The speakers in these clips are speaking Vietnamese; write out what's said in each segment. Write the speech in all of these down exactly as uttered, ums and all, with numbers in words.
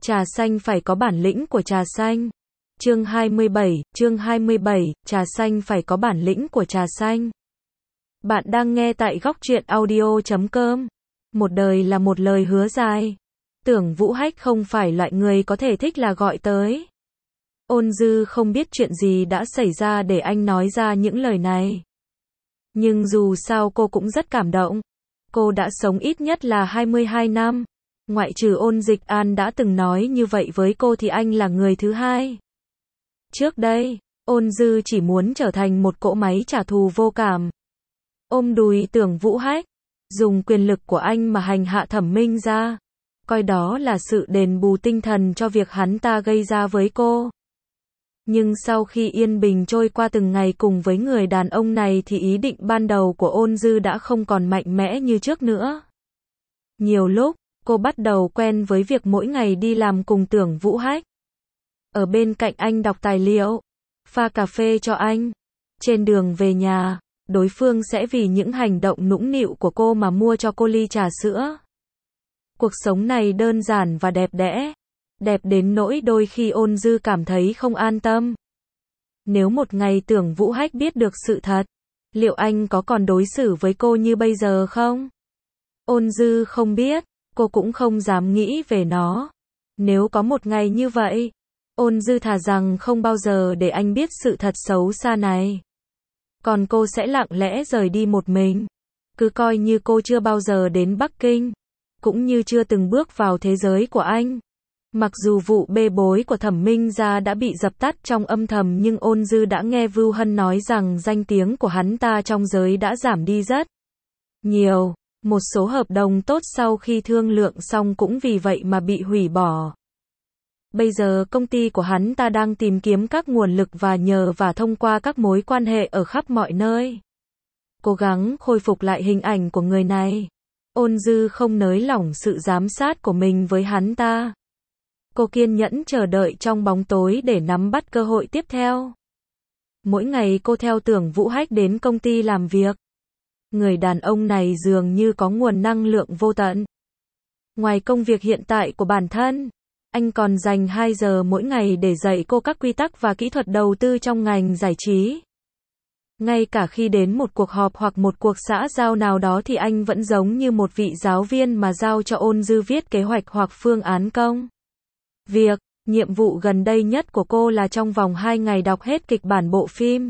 Trà xanh phải có bản lĩnh của trà xanh. Chương hai mươi bảy, chương hai mươi bảy, trà xanh phải có bản lĩnh của trà xanh. Bạn đang nghe tại góc truyện audio chấm com. Một đời là một lời hứa dài. Tưởng Vũ Hách không phải loại người có thể thích là gọi tới. Ôn Dư không biết chuyện gì đã xảy ra để anh nói ra những lời này. Nhưng dù sao cô cũng rất cảm động. Cô đã sống ít nhất là hai mươi hai năm. Ngoại trừ Ôn Dịch An đã từng nói như vậy với cô thì anh là người thứ hai. Trước đây, Ôn Dư chỉ muốn trở thành một cỗ máy trả thù vô cảm. Ôm đùi Tưởng Vũ Hách, dùng quyền lực của anh mà hành hạ Thẩm Minh ra. Coi đó là sự đền bù tinh thần cho việc hắn ta gây ra với cô. Nhưng sau khi yên bình trôi qua từng ngày cùng với người đàn ông này thì ý định ban đầu của Ôn Dư đã không còn mạnh mẽ như trước nữa. Nhiều lúc, cô bắt đầu quen với việc mỗi ngày đi làm cùng Tưởng Vũ Hách. Ở bên cạnh anh đọc tài liệu, pha cà phê cho anh. Trên đường về nhà, đối phương sẽ vì những hành động nũng nịu của cô mà mua cho cô ly trà sữa. Cuộc sống này đơn giản và đẹp đẽ. Đẹp đến nỗi đôi khi Ôn Dư cảm thấy không an tâm. Nếu một ngày Tưởng Vũ Hách biết được sự thật, liệu anh có còn đối xử với cô như bây giờ không? Ôn Dư không biết, cô cũng không dám nghĩ về nó. Nếu có một ngày như vậy, Ôn Dư thà rằng không bao giờ để anh biết sự thật xấu xa này. Còn cô sẽ lặng lẽ rời đi một mình. Cứ coi như cô chưa bao giờ đến Bắc Kinh, cũng như chưa từng bước vào thế giới của anh. Mặc dù vụ bê bối của Thẩm Minh gia đã bị dập tắt trong âm thầm nhưng Ôn Dư đã nghe Vưu Hân nói rằng danh tiếng của hắn ta trong giới đã giảm đi rất nhiều. Một số hợp đồng tốt sau khi thương lượng xong cũng vì vậy mà bị hủy bỏ. Bây giờ công ty của hắn ta đang tìm kiếm các nguồn lực và nhờ và thông qua các mối quan hệ ở khắp mọi nơi. Cố gắng khôi phục lại hình ảnh của người này. Ôn Dư không nới lỏng sự giám sát của mình với hắn ta. Cô kiên nhẫn chờ đợi trong bóng tối để nắm bắt cơ hội tiếp theo. Mỗi ngày cô theo Tưởng Vũ Hách đến công ty làm việc. Người đàn ông này dường như có nguồn năng lượng vô tận. Ngoài công việc hiện tại của bản thân, anh còn dành hai giờ mỗi ngày để dạy cô các quy tắc và kỹ thuật đầu tư trong ngành giải trí. Ngay cả khi đến một cuộc họp hoặc một cuộc xã giao nào đó thì anh vẫn giống như một vị giáo viên mà giao cho Ôn Dư viết kế hoạch hoặc phương án công việc. Nhiệm vụ gần đây nhất của cô là trong vòng hai ngày đọc hết kịch bản bộ phim,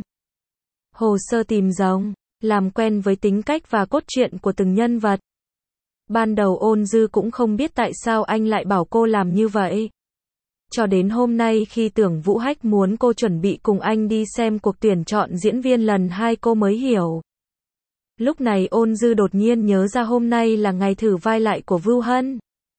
hồ sơ tìm giống, làm quen với tính cách và cốt truyện của từng nhân vật. Ban đầu Ôn Dư cũng không biết tại sao anh lại bảo cô làm như vậy. Cho đến hôm nay khi Tưởng Vũ Hách muốn cô chuẩn bị cùng anh đi xem cuộc tuyển chọn diễn viên lần hai cô mới hiểu. Lúc này Ôn Dư đột nhiên nhớ ra hôm nay là ngày thử vai lại của Vưu Hân.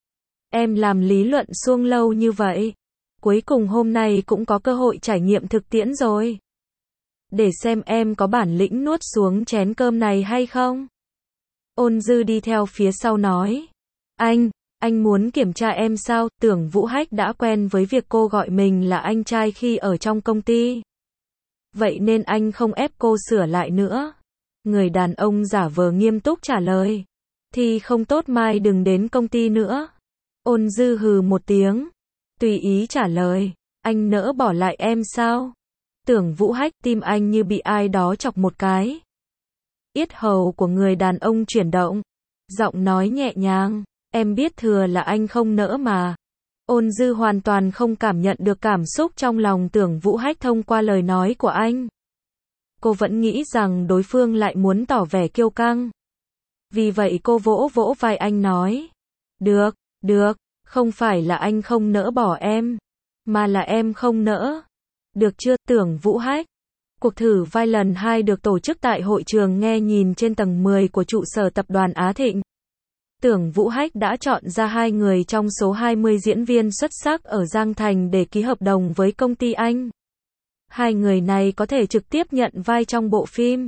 Em làm lý luận suông lâu như vậy. Cuối cùng hôm nay cũng có cơ hội trải nghiệm thực tiễn rồi. Để xem em có bản lĩnh nuốt xuống chén cơm này hay không. Ôn Dư đi theo phía sau nói. Anh, anh muốn kiểm tra em sao? Tưởng Vũ Hách đã quen với việc cô gọi mình là anh trai khi ở trong công ty. Vậy nên anh không ép cô sửa lại nữa. Người đàn ông giả vờ nghiêm túc trả lời. Thì không tốt mai đừng đến công ty nữa. Ôn Dư hừ một tiếng. Tùy ý trả lời. Anh nỡ bỏ lại em sao? Tưởng Vũ Hách, tim anh như bị ai đó chọc một cái. Yết hầu của người đàn ông chuyển động. Giọng nói nhẹ nhàng. Em biết thừa là anh không nỡ mà. Ôn Dư hoàn toàn không cảm nhận được cảm xúc trong lòng Tưởng Vũ Hách thông qua lời nói của anh. Cô vẫn nghĩ rằng đối phương lại muốn tỏ vẻ kiêu căng. Vì vậy cô vỗ vỗ vai anh nói. Được, được, không phải là anh không nỡ bỏ em, mà là em không nỡ. Được chưa, Tưởng Vũ Hách? Cuộc thử vai lần hai được tổ chức tại hội trường nghe nhìn trên tầng mười của trụ sở tập đoàn Á Thịnh. Tưởng Vũ Hách đã chọn ra hai người trong số hai mươi diễn viên xuất sắc ở Giang Thành để ký hợp đồng với công ty anh. Hai người này có thể trực tiếp nhận vai trong bộ phim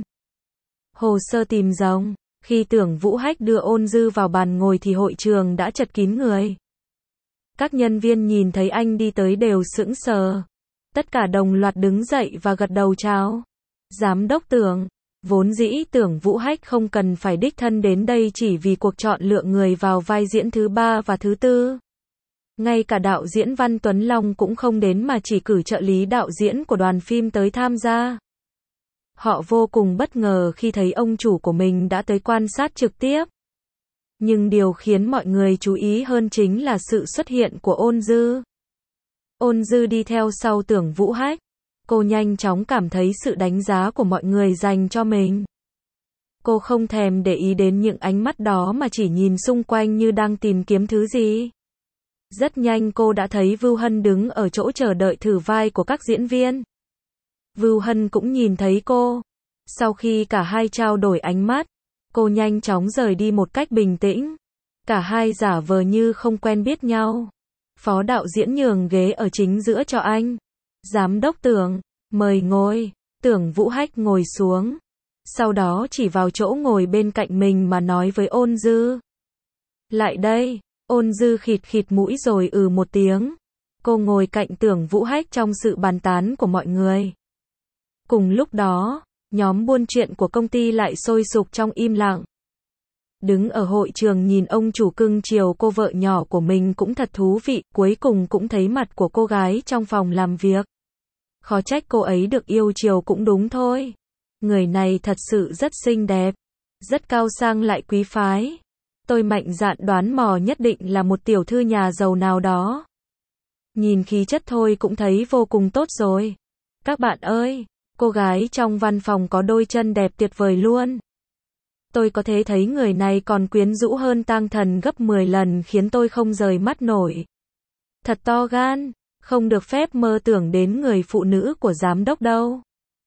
Hồ sơ tìm giống. Khi Tưởng Vũ Hách đưa Ôn Dư vào bàn ngồi thì hội trường đã chật kín người. Các nhân viên nhìn thấy anh đi tới đều sững sờ. Tất cả đồng loạt đứng dậy và gật đầu chào. Giám đốc Tưởng, vốn dĩ Tưởng Vũ Hách không cần phải đích thân đến đây chỉ vì cuộc chọn lựa người vào vai diễn thứ ba và thứ tư. Ngay cả đạo diễn Văn Tuấn Long cũng không đến mà chỉ cử trợ lý đạo diễn của đoàn phim tới tham gia. Họ vô cùng bất ngờ khi thấy ông chủ của mình đã tới quan sát trực tiếp. Nhưng điều khiến mọi người chú ý hơn chính là sự xuất hiện của Ôn Dư. Ôn Dư đi theo sau Tưởng Vũ Hách. Cô nhanh chóng cảm thấy sự đánh giá của mọi người dành cho mình. Cô không thèm để ý đến những ánh mắt đó mà chỉ nhìn xung quanh như đang tìm kiếm thứ gì. Rất nhanh cô đã thấy Vưu Hân đứng ở chỗ chờ đợi thử vai của các diễn viên. Vưu Hân cũng nhìn thấy cô. Sau khi cả hai trao đổi ánh mắt, cô nhanh chóng rời đi một cách bình tĩnh. Cả hai giả vờ như không quen biết nhau. Phó đạo diễn nhường ghế ở chính giữa cho anh. Giám đốc Tưởng, mời ngồi. Tưởng Vũ Hách ngồi xuống. Sau đó chỉ vào chỗ ngồi bên cạnh mình mà nói với Ôn Dư. Lại đây. Ôn Dư khịt khịt mũi rồi ừ một tiếng. Cô ngồi cạnh Tưởng Vũ Hách trong sự bàn tán của mọi người. Cùng lúc đó, nhóm buôn chuyện của công ty lại sôi sục trong im lặng. Đứng ở hội trường nhìn ông chủ cưng chiều cô vợ nhỏ của mình cũng thật thú vị, cuối cùng cũng thấy mặt của cô gái trong phòng làm việc. Khó trách cô ấy được yêu chiều cũng đúng thôi. Người này thật sự rất xinh đẹp, rất cao sang lại quý phái. Tôi mạnh dạn đoán mò nhất định là một tiểu thư nhà giàu nào đó. Nhìn khí chất thôi cũng thấy vô cùng tốt rồi. Các bạn ơi, cô gái trong văn phòng có đôi chân đẹp tuyệt vời luôn. Tôi có thể thấy người này còn quyến rũ hơn Tang Thần gấp mười lần khiến tôi không rời mắt nổi. Thật to gan, không được phép mơ tưởng đến người phụ nữ của giám đốc đâu.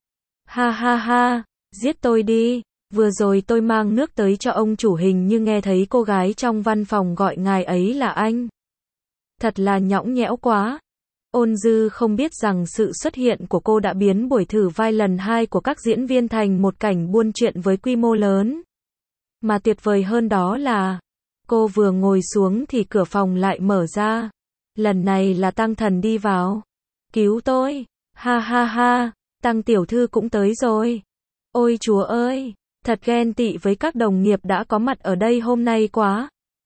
Ha ha ha, giết tôi đi. Vừa rồi tôi mang nước tới cho ông chủ hình như nghe thấy cô gái trong văn phòng gọi ngài ấy là anh. Thật là nhõng nhẽo quá. Ôn Dư không biết rằng sự xuất hiện của cô đã biến buổi thử vai lần hai của các diễn viên thành một cảnh buôn chuyện với quy mô lớn. Mà tuyệt vời hơn đó là, cô vừa ngồi xuống thì cửa phòng lại mở ra. Lần này là Tang Thần đi vào. Cứu tôi. Ha ha ha, Tang tiểu thư cũng tới rồi. Ôi chúa ơi, thật ghen tị với các đồng nghiệp đã có mặt ở đây hôm nay quá.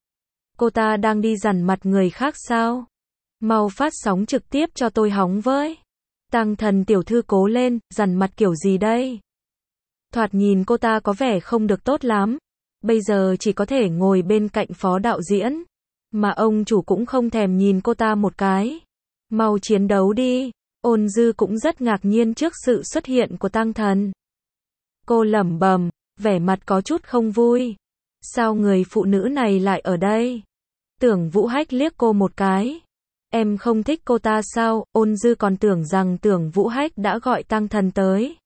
Cô ta đang đi dằn mặt người khác sao? Mau phát sóng trực tiếp cho tôi hóng với. Tang Thần tiểu thư cố lên, dằn mặt kiểu gì đây? Thoạt nhìn cô ta có vẻ không được tốt lắm. Bây giờ chỉ có thể ngồi bên cạnh phó đạo diễn. Mà ông chủ cũng không thèm nhìn cô ta một cái. Mau chiến đấu đi. Ôn Dư cũng rất ngạc nhiên trước sự xuất hiện của Tang Thần. Cô lẩm bẩm, vẻ mặt có chút không vui. Sao người phụ nữ này lại ở đây? Tưởng Vũ Hách liếc cô một cái. Em không thích cô ta sao? Ôn Dư còn tưởng rằng Tưởng Vũ Hách đã gọi Tang Thần tới.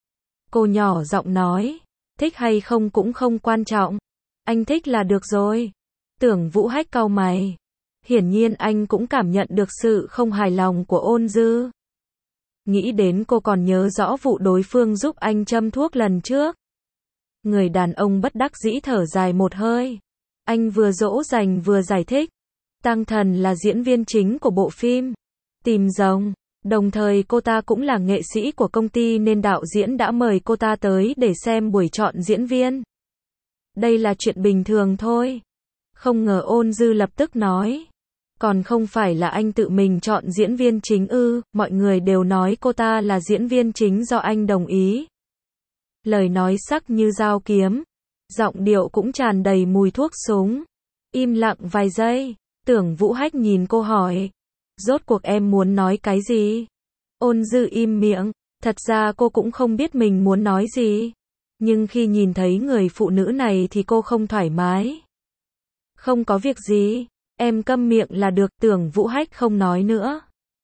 Cô nhỏ giọng nói, thích hay không cũng không quan trọng. Anh thích là được rồi. Tưởng Vũ Hách cau mày. Hiển nhiên anh cũng cảm nhận được sự không hài lòng của Ôn Dư. Nghĩ đến cô còn nhớ rõ vụ đối phương giúp anh châm thuốc lần trước. Người đàn ông bất đắc dĩ thở dài một hơi. Anh vừa dỗ dành vừa giải thích. Tang Thần là diễn viên chính của bộ phim Tìm Rồng. Đồng thời cô ta cũng là nghệ sĩ của công ty nên đạo diễn đã mời cô ta tới để xem buổi chọn diễn viên. Đây là chuyện bình thường thôi. Không ngờ Ôn Dư lập tức nói. Còn không phải là anh tự mình chọn diễn viên chính ư? Mọi người đều nói cô ta là diễn viên chính do anh đồng ý. Lời nói sắc như dao kiếm. Giọng điệu cũng tràn đầy mùi thuốc súng. Im lặng vài giây. Tưởng Vũ Hách nhìn cô hỏi. Rốt cuộc em muốn nói cái gì? Ôn Dư im miệng. Thật ra cô cũng không biết mình muốn nói gì. Nhưng khi nhìn thấy người phụ nữ này thì cô không thoải mái. Không có việc gì. Em câm miệng là được. Tưởng Vũ Hách không nói nữa.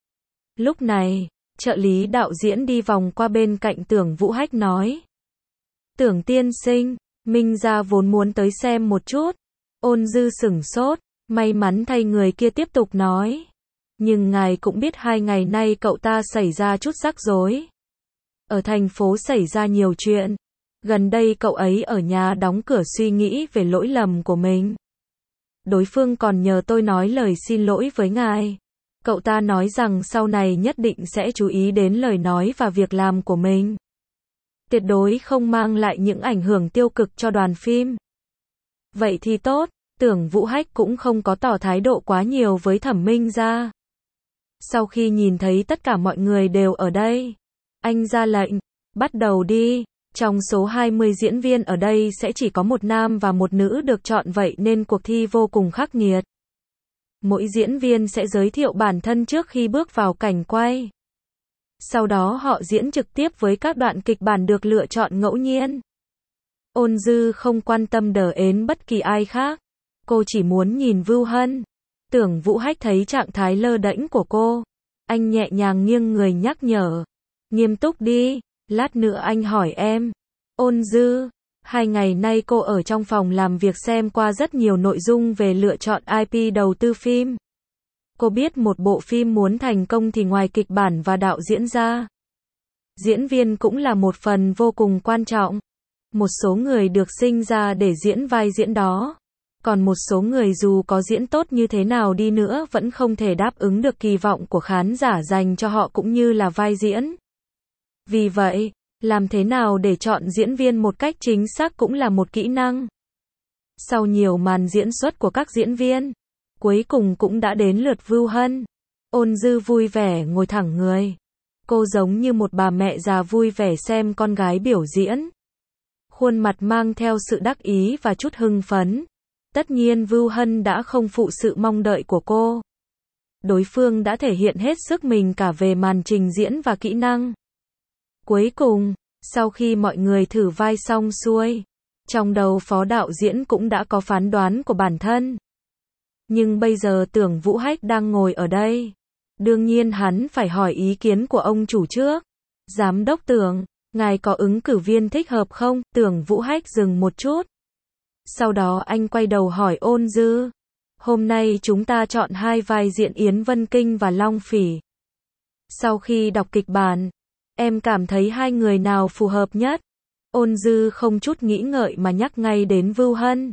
Lúc này, trợ lý đạo diễn đi vòng qua bên cạnh Tưởng Vũ Hách nói. Tưởng tiên sinh, Minh gia vốn muốn tới xem một chút. Ôn Dư sửng sốt. May mắn thay người kia tiếp tục nói. Nhưng ngài cũng biết hai ngày nay cậu ta xảy ra chút rắc rối. Ở thành phố xảy ra nhiều chuyện. Gần đây cậu ấy ở nhà đóng cửa suy nghĩ về lỗi lầm của mình. Đối phương còn nhờ tôi nói lời xin lỗi với ngài. Cậu ta nói rằng sau này nhất định sẽ chú ý đến lời nói và việc làm của mình. Tuyệt đối không mang lại những ảnh hưởng tiêu cực cho đoàn phim. Vậy thì tốt. Tưởng Vũ Hách cũng không có tỏ thái độ quá nhiều với Thẩm Minh Gia. Sau khi nhìn thấy tất cả mọi người đều ở đây, anh ra lệnh, bắt đầu đi. Trong số hai mươi diễn viên ở đây sẽ chỉ có một nam và một nữ được chọn, vậy nên cuộc thi vô cùng khắc nghiệt. Mỗi diễn viên sẽ giới thiệu bản thân trước khi bước vào cảnh quay. Sau đó họ diễn trực tiếp với các đoạn kịch bản được lựa chọn ngẫu nhiên. Ôn Dư không quan tâm đờ ến bất kỳ ai khác. Cô chỉ muốn nhìn Vưu Hân. Tưởng Vũ Hách thấy trạng thái lơ đễnh của cô. Anh nhẹ nhàng nghiêng người nhắc nhở. Nghiêm túc đi, lát nữa anh hỏi em. Ôn Dư, hai ngày nay cô ở trong phòng làm việc xem qua rất nhiều nội dung về lựa chọn i pê đầu tư phim. Cô biết một bộ phim muốn thành công thì ngoài kịch bản và đạo diễn ra, diễn viên cũng là một phần vô cùng quan trọng. Một số người được sinh ra để diễn vai diễn đó. Còn một số người dù có diễn tốt như thế nào đi nữa vẫn không thể đáp ứng được kỳ vọng của khán giả dành cho họ cũng như là vai diễn. Vì vậy, làm thế nào để chọn diễn viên một cách chính xác cũng là một kỹ năng. Sau nhiều màn diễn xuất của các diễn viên, cuối cùng cũng đã đến lượt Vưu Hân. Ôn Dư vui vẻ ngồi thẳng người. Cô giống như một bà mẹ già vui vẻ xem con gái biểu diễn. Khuôn mặt mang theo sự đắc ý và chút hưng phấn. Tất nhiên Vưu Hân đã không phụ sự mong đợi của cô. Đối phương đã thể hiện hết sức mình cả về màn trình diễn và kỹ năng. Cuối cùng, sau khi mọi người thử vai xong xuôi, trong đầu phó đạo diễn cũng đã có phán đoán của bản thân. Nhưng bây giờ Tưởng Vũ Hách đang ngồi ở đây. Đương nhiên hắn phải hỏi ý kiến của ông chủ trước. Giám đốc Tưởng, ngài có ứng cử viên thích hợp không? Tưởng Vũ Hách dừng một chút. Sau đó anh quay đầu hỏi Ôn Dư. Hôm nay chúng ta chọn hai vai diễn Yến Vân Kinh và Long Phỉ. Sau khi đọc kịch bản, em cảm thấy hai người nào phù hợp nhất? Ôn Dư không chút nghĩ ngợi mà nhắc ngay đến Vưu Hân.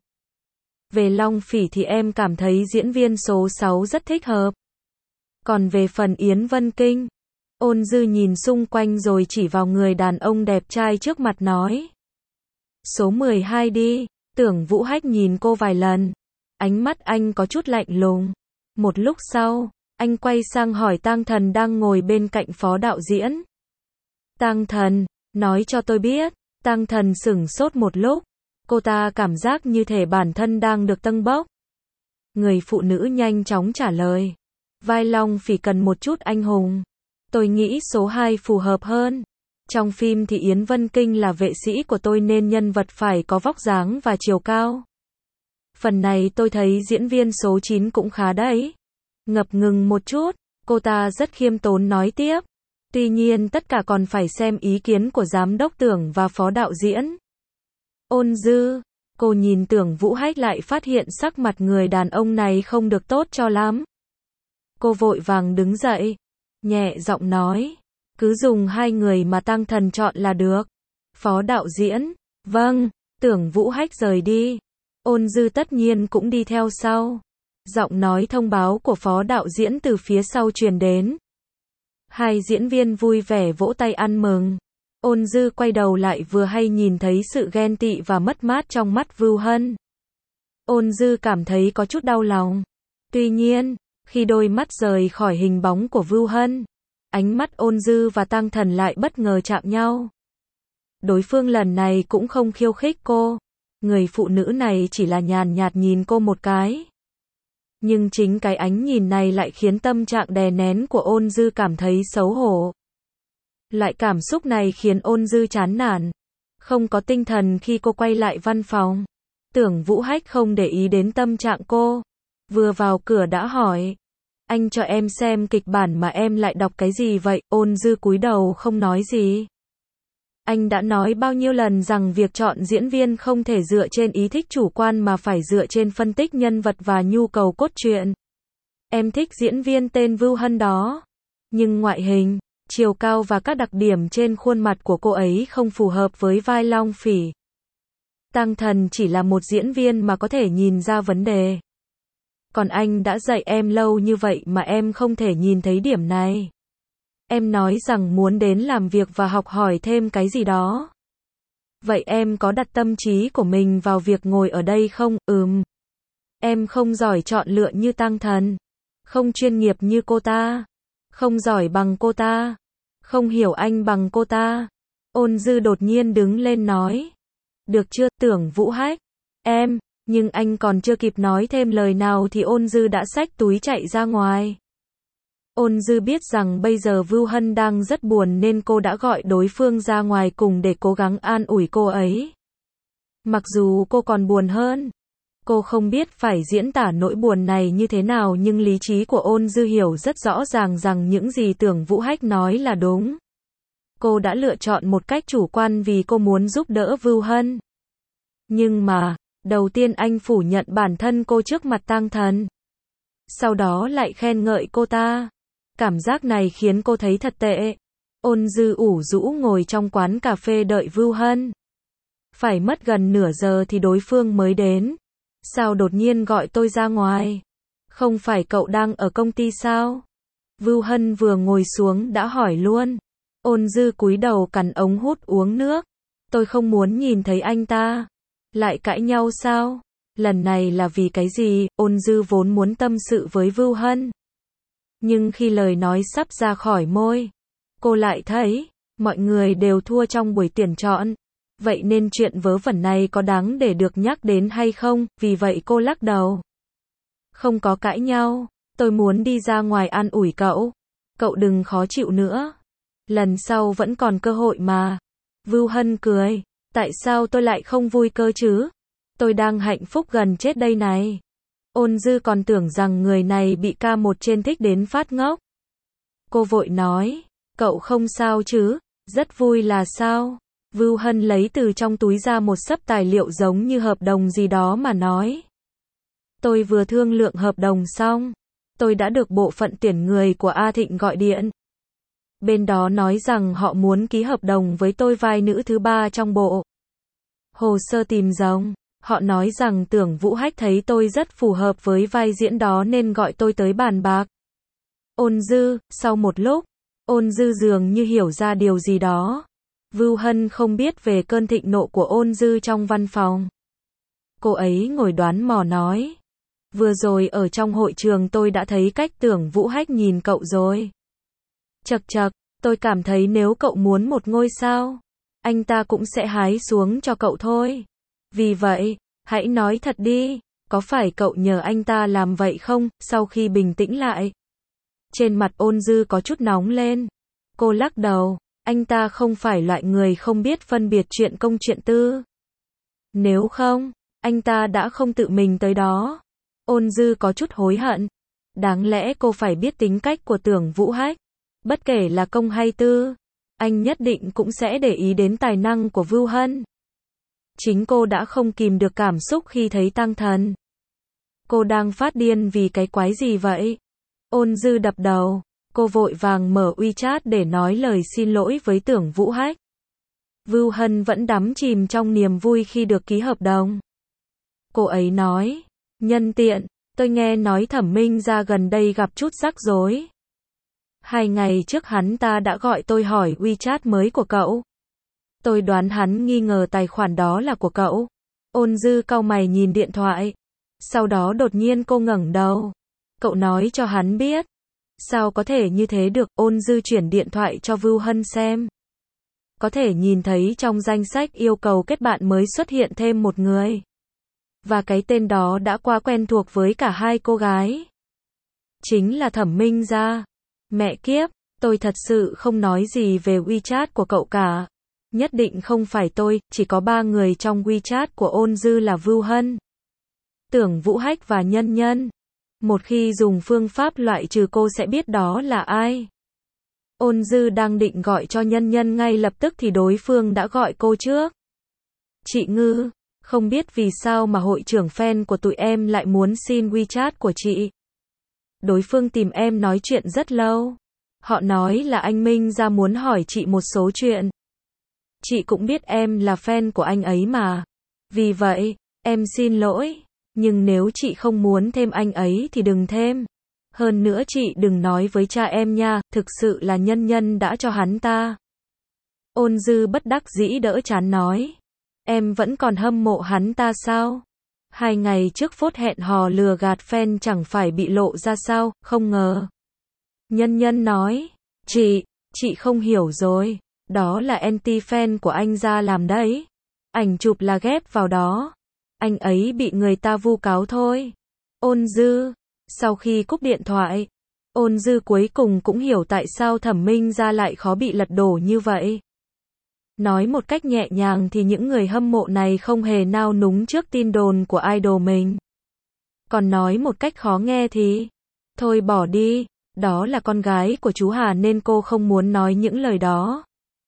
Về Long Phỉ thì em cảm thấy diễn viên số sáu rất thích hợp. Còn về phần Yến Vân Kinh, Ôn Dư nhìn xung quanh rồi chỉ vào người đàn ông đẹp trai trước mặt nói. Số mười hai đi. Tưởng Vũ Hách nhìn cô vài lần. Ánh mắt anh có chút lạnh lùng. Một lúc sau, anh quay sang hỏi Tang Thần đang ngồi bên cạnh phó đạo diễn. Tang Thần, nói cho tôi biết. Tang Thần sửng sốt một lúc. Cô ta cảm giác như thể bản thân đang được tâng bốc. Người phụ nữ nhanh chóng trả lời. Vai Long Phỉ cần một chút anh hùng. Tôi nghĩ số hai phù hợp hơn. Trong phim thì Yến Vân Kinh là vệ sĩ của tôi nên nhân vật phải có vóc dáng và chiều cao. Phần này tôi thấy diễn viên số chín cũng khá đấy. Ngập ngừng một chút, cô ta rất khiêm tốn nói tiếp. Tuy nhiên tất cả còn phải xem ý kiến của giám đốc Tưởng và phó đạo diễn. Ôn Dư, cô nhìn Tưởng Vũ Hách lại phát hiện sắc mặt người đàn ông này không được tốt cho lắm. Cô vội vàng đứng dậy, nhẹ giọng nói. Cứ dùng hai người mà Tang Thần chọn là được. Phó đạo diễn, vâng. Tưởng Vũ Hách rời đi. Ôn Dư tất nhiên cũng đi theo sau. Giọng nói thông báo của phó đạo diễn từ phía sau truyền đến. Hai diễn viên vui vẻ vỗ tay ăn mừng. Ôn Dư quay đầu lại vừa hay nhìn thấy sự ghen tị và mất mát trong mắt Vưu Hân. Ôn Dư cảm thấy có chút đau lòng. Tuy nhiên, khi đôi mắt rời khỏi hình bóng của Vưu Hân, ánh mắt Ôn Dư và Tang Thần lại bất ngờ chạm nhau. Đối phương lần này cũng không khiêu khích cô. Người phụ nữ này chỉ là nhàn nhạt nhìn cô một cái. Nhưng chính cái ánh nhìn này lại khiến tâm trạng đè nén của Ôn Dư cảm thấy xấu hổ. Loại cảm xúc này khiến Ôn Dư chán nản. Không có tinh thần khi cô quay lại văn phòng. Tưởng Vũ Hách không để ý đến tâm trạng cô. Vừa vào cửa đã hỏi. Anh cho em xem kịch bản mà em lại đọc cái gì vậy? Ôn Dư cúi đầu không nói gì. Anh đã nói bao nhiêu lần rằng việc chọn diễn viên không thể dựa trên ý thích chủ quan mà phải dựa trên phân tích nhân vật và nhu cầu cốt truyện. Em thích diễn viên tên Vưu Hân đó. Nhưng ngoại hình, chiều cao và các đặc điểm trên khuôn mặt của cô ấy không phù hợp với vai Long Phỉ. Tang Thần chỉ là một diễn viên mà có thể nhìn ra vấn đề. Còn anh đã dạy em lâu như vậy mà em không thể nhìn thấy điểm này. Em nói rằng muốn đến làm việc và học hỏi thêm cái gì đó. Vậy em có đặt tâm trí của mình vào việc ngồi ở đây không? Ừm. Em không giỏi chọn lựa như Tăng Thần. Không chuyên nghiệp như cô ta. Không giỏi bằng cô ta. Không hiểu anh bằng cô ta. Ôn Dư đột nhiên đứng lên nói. Được chưa, Tưởng Vũ Hách? Em, nhưng anh còn chưa kịp nói thêm lời nào thì Ôn Dư đã xách túi chạy ra ngoài. Ôn Dư biết rằng bây giờ Vưu Hân đang rất buồn nên cô đã gọi đối phương ra ngoài cùng để cố gắng an ủi cô ấy. Mặc dù cô còn buồn hơn. Cô không biết phải diễn tả nỗi buồn này như thế nào nhưng lý trí của Ôn Dư hiểu rất rõ ràng rằng những gì Tưởng Vũ Hách nói là đúng. Cô đã lựa chọn một cách chủ quan vì cô muốn giúp đỡ Vưu Hân. Nhưng mà, đầu tiên anh phủ nhận bản thân cô trước mặt Tăng Thần. Sau đó lại khen ngợi cô ta. Cảm giác này khiến cô thấy thật tệ. Ôn Dư ủ rũ ngồi trong quán cà phê đợi Vưu Hân. Phải mất gần nửa giờ thì đối phương mới đến. Sao đột nhiên gọi tôi ra ngoài? Không phải cậu đang ở công ty sao? Vưu Hân vừa ngồi xuống đã hỏi luôn. Ôn Dư cúi đầu cắn ống hút uống nước. Tôi không muốn nhìn thấy anh ta. Lại cãi nhau sao? Lần này là vì cái gì? Ôn Dư vốn muốn tâm sự với Vưu Hân. Nhưng khi lời nói sắp ra khỏi môi, cô lại thấy, mọi người đều thua trong buổi tuyển chọn. Vậy nên chuyện vớ vẩn này có đáng để được nhắc đến hay không? Vì vậy cô lắc đầu. Không có cãi nhau, tôi muốn đi ra ngoài an ủi cậu. Cậu đừng khó chịu nữa. Lần sau vẫn còn cơ hội mà. Vưu Hân cười. Tại sao tôi lại không vui cơ chứ? Tôi đang hạnh phúc gần chết đây này. Ôn Dư còn tưởng rằng người này bị ca một trên thích đến phát ngốc. Cô vội nói. Cậu không sao chứ? Rất vui là sao? Vưu Hân lấy từ trong túi ra một xấp tài liệu giống như hợp đồng gì đó mà nói. Tôi vừa thương lượng hợp đồng xong. Tôi đã được bộ phận tuyển người của A Thịnh gọi điện. Bên đó nói rằng họ muốn ký hợp đồng với tôi vai nữ thứ ba trong bộ. Hồ sơ tìm rồng. Họ nói rằng Tưởng Vũ Hách thấy tôi rất phù hợp với vai diễn đó nên gọi tôi tới bàn bạc. Ôn Dư, sau một lúc, Ôn Dư dường như hiểu ra điều gì đó. Vưu Hân không biết về cơn thịnh nộ của Ôn Dư trong văn phòng. Cô ấy ngồi đoán mò nói. Vừa rồi ở trong hội trường tôi đã thấy cách Tưởng Vũ Hách nhìn cậu rồi. Chậc chậc, tôi cảm thấy nếu cậu muốn một ngôi sao, anh ta cũng sẽ hái xuống cho cậu thôi. Vì vậy, hãy nói thật đi, có phải cậu nhờ anh ta làm vậy không? Sau khi bình tĩnh lại, trên mặt Ôn Dư có chút nóng lên. Cô lắc đầu, anh ta không phải loại người không biết phân biệt chuyện công chuyện tư. Nếu không, anh ta đã không tự mình tới đó. Ôn Dư có chút hối hận. Đáng lẽ cô phải biết tính cách của Tưởng Vũ Hách. Bất kể là công hay tư, anh nhất định cũng sẽ để ý đến tài năng của Vưu Hân. Chính cô đã không kìm được cảm xúc khi thấy Tăng Thần. Cô đang phát điên vì cái quái gì vậy? Ôn Dư đập đầu. Cô vội vàng mở WeChat để nói lời xin lỗi với Tưởng Vũ Hách. Vưu Hân vẫn đắm chìm trong niềm vui khi được ký hợp đồng. Cô ấy nói, nhân tiện, tôi nghe nói Thẩm Minh Gia gần đây gặp chút rắc rối. Hai ngày trước hắn ta đã gọi tôi hỏi WeChat mới của cậu. Tôi đoán hắn nghi ngờ tài khoản đó là của cậu. Ôn Dư cau mày nhìn điện thoại. Sau đó đột nhiên cô ngẩng đầu. Cậu nói cho hắn biết. Sao có thể như thế được? Ôn Dư chuyển điện thoại cho Vưu Hân xem. Có thể nhìn thấy trong danh sách yêu cầu kết bạn mới xuất hiện thêm một người. Và cái tên đó đã quá quen thuộc với cả hai cô gái. Chính là Thẩm Minh Gia. Mẹ kiếp, tôi thật sự không nói gì về WeChat của cậu cả. Nhất định không phải tôi, chỉ có ba người trong WeChat của Ôn Dư là Vưu Hân, Tưởng Vũ Hách và Nhân Nhân. Một khi dùng phương pháp loại trừ cô sẽ biết đó là ai. Ôn Dư đang định gọi cho Nhân Nhân ngay lập tức thì đối phương đã gọi cô trước. Chị Ngư, không biết vì sao mà hội trưởng fan của tụi em lại muốn xin WeChat của chị. Đối phương tìm em nói chuyện rất lâu. Họ nói là anh Minh Gia muốn hỏi chị một số chuyện. Chị cũng biết em là fan của anh ấy mà. Vì vậy, em xin lỗi. Nhưng nếu chị không muốn thêm anh ấy thì đừng thêm. Hơn nữa chị đừng nói với cha em nha, thực sự là Nhân Nhân đã cho hắn ta. Ôn Dư bất đắc dĩ đỡ chán nói. Em vẫn còn hâm mộ hắn ta sao? Hai ngày trước phốt hẹn hò lừa gạt fan chẳng phải bị lộ ra sao, không ngờ. Nhân Nhân nói, chị, chị không hiểu rồi, đó là anti-fan của anh ra làm đấy. Ảnh chụp là ghép vào đó. Anh ấy bị người ta vu cáo thôi. Ôn Dư, sau khi cúp điện thoại, Ôn Dư cuối cùng cũng hiểu tại sao Thẩm Minh Gia lại khó bị lật đổ như vậy. Nói một cách nhẹ nhàng thì những người hâm mộ này không hề nao núng trước tin đồn của idol mình. Còn nói một cách khó nghe thì, thôi bỏ đi, đó là con gái của chú Hà nên cô không muốn nói những lời đó.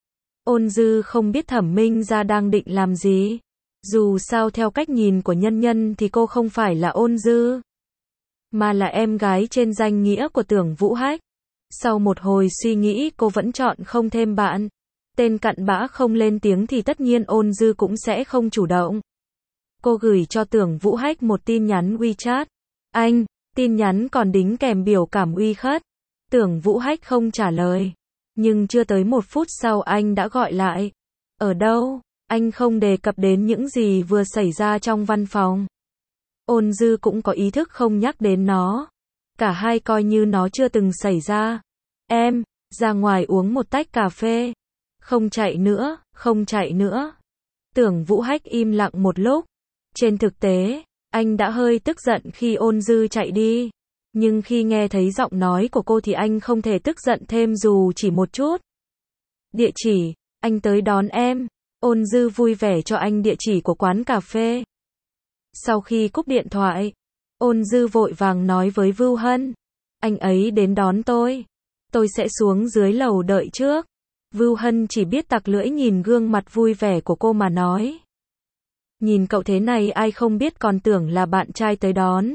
Ôn Dư không biết Thẩm Minh Gia đang định làm gì. Dù sao theo cách nhìn của Nhân Nhân thì cô không phải là Ôn Dư, mà là em gái trên danh nghĩa của Tưởng Vũ Hách. Sau một hồi suy nghĩ cô vẫn chọn không thêm bạn. Tên cặn bã không lên tiếng thì tất nhiên Ôn Dư cũng sẽ không chủ động. Cô gửi cho Tưởng Vũ Hách một tin nhắn WeChat. Anh, tin nhắn còn đính kèm biểu cảm uy khất. Tưởng Vũ Hách không trả lời. Nhưng chưa tới một phút sau anh đã gọi lại. Ở đâu? Anh không đề cập đến những gì vừa xảy ra trong văn phòng. Ôn Dư cũng có ý thức không nhắc đến nó. Cả hai coi như nó chưa từng xảy ra. Em, ra ngoài uống một tách cà phê. Không chạy nữa, không chạy nữa. Tưởng Vũ Hách im lặng một lúc. Trên thực tế, anh đã hơi tức giận khi Ôn Dư chạy đi. Nhưng khi nghe thấy giọng nói của cô thì anh không thể tức giận thêm dù chỉ một chút. Địa chỉ, anh tới đón em. Ôn Dư vui vẻ cho anh địa chỉ của quán cà phê. Sau khi cúp điện thoại, Ôn Dư vội vàng nói với Vưu Hân. Anh ấy đến đón tôi. Tôi sẽ xuống dưới lầu đợi trước. Vưu Hân chỉ biết tặc lưỡi nhìn gương mặt vui vẻ của cô mà nói. Nhìn cậu thế này ai không biết còn tưởng là bạn trai tới đón.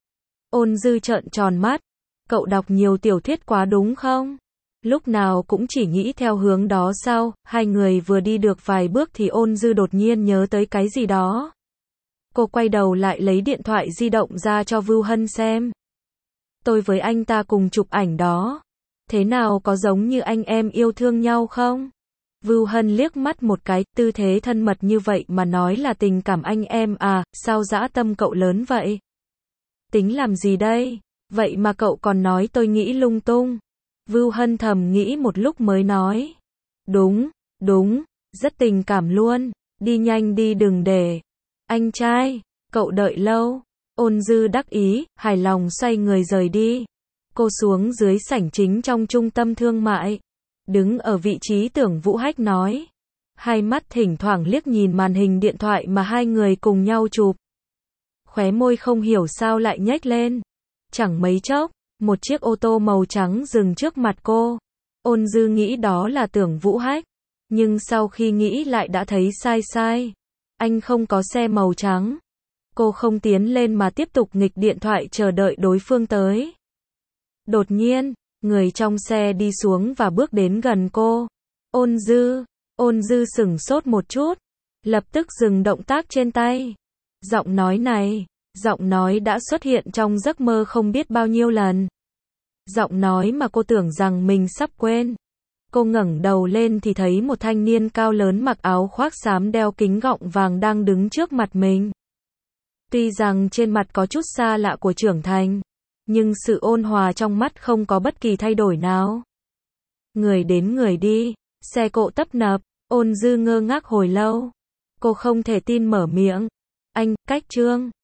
Ôn Dư trợn tròn mắt. Cậu đọc nhiều tiểu thuyết quá đúng không? Lúc nào cũng chỉ nghĩ theo hướng đó sao? Hai người vừa đi được vài bước thì Ôn Dư đột nhiên nhớ tới cái gì đó. Cô quay đầu lại lấy điện thoại di động ra cho Vưu Hân xem. Tôi với anh ta cùng chụp ảnh đó. Thế nào có giống như anh em yêu thương nhau không? Vưu Hân liếc mắt một cái, tư thế thân mật như vậy mà nói là tình cảm anh em à, sao dã tâm cậu lớn vậy? Tính làm gì đây? Vậy mà cậu còn nói tôi nghĩ lung tung. Vưu Hân thầm nghĩ một lúc mới nói. Đúng, đúng, rất tình cảm luôn. Đi nhanh đi đừng để. Anh trai, cậu đợi lâu. Ôn Dư đắc ý, hài lòng xoay người rời đi. Cô xuống dưới sảnh chính trong trung tâm thương mại. Đứng ở vị trí Tưởng Vũ Hách nói. Hai mắt thỉnh thoảng liếc nhìn màn hình điện thoại mà hai người cùng nhau chụp. Khóe môi không hiểu sao lại nhếch lên. Chẳng mấy chốc, một chiếc ô tô màu trắng dừng trước mặt cô. Ôn Dư nghĩ đó là Tưởng Vũ Hách. Nhưng sau khi nghĩ lại đã thấy sai sai. Anh không có xe màu trắng. Cô không tiến lên mà tiếp tục nghịch điện thoại chờ đợi đối phương tới. Đột nhiên, người trong xe đi xuống và bước đến gần cô. Ôn Dư, Ôn Dư sửng sốt một chút. Lập tức dừng động tác trên tay. Giọng nói này, giọng nói đã xuất hiện trong giấc mơ không biết bao nhiêu lần. Giọng nói mà cô tưởng rằng mình sắp quên. Cô ngẩng đầu lên thì thấy một thanh niên cao lớn mặc áo khoác xám đeo kính gọng vàng đang đứng trước mặt mình. Tuy rằng trên mặt có chút xa lạ của trưởng thành, nhưng sự ôn hòa trong mắt không có bất kỳ thay đổi nào. Người đến người đi, xe cộ tấp nập, Ôn Dư ngơ ngác hồi lâu. Cô không thể tin mở miệng. Anh, Cách Trương.